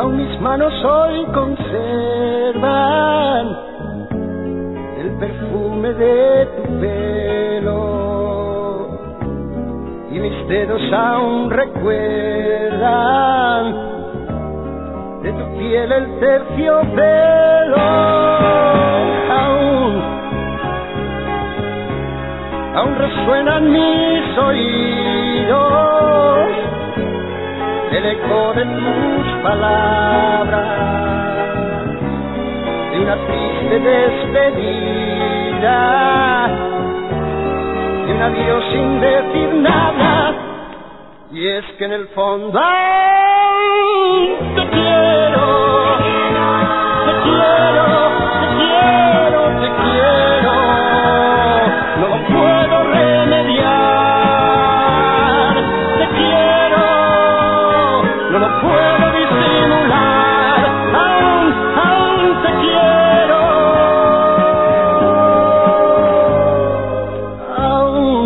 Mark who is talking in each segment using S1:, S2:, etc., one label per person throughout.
S1: Aún mis manos hoy conservan el perfume de tu pelo y mis dedos aún recuerdan de tu piel el terciopelo. Aún resuenan mis oídos el eco de tus palabras, de una triste despedida, de un adiós sin decir nada. Y es que en el fondo te quiero, te quiero, te quiero, te quiero. No lo puedo remediar, te quiero, no lo puedo disimular, aún te quiero, aún.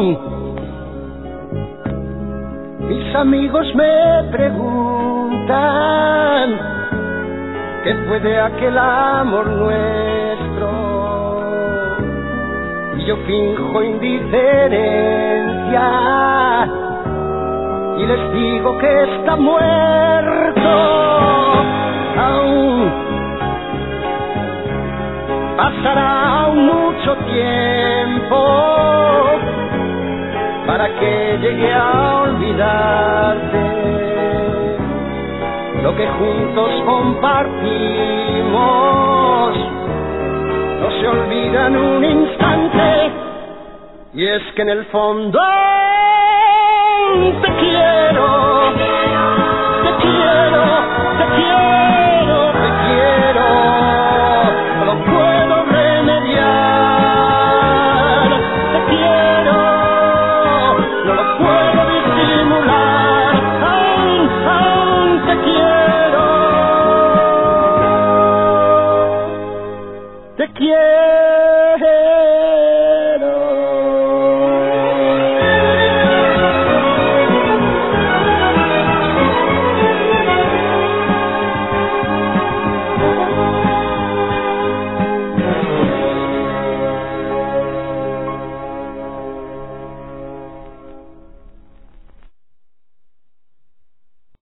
S1: Mis amigos me preguntan ¿qué fue de aquel amor nuestro? Y yo finjo indiferencia y les digo que está muerto. Aún pasará aún mucho tiempo para que llegue a olvidarte lo que juntos compartimos. No se olvida en un instante, y es que en el fondo te quiero.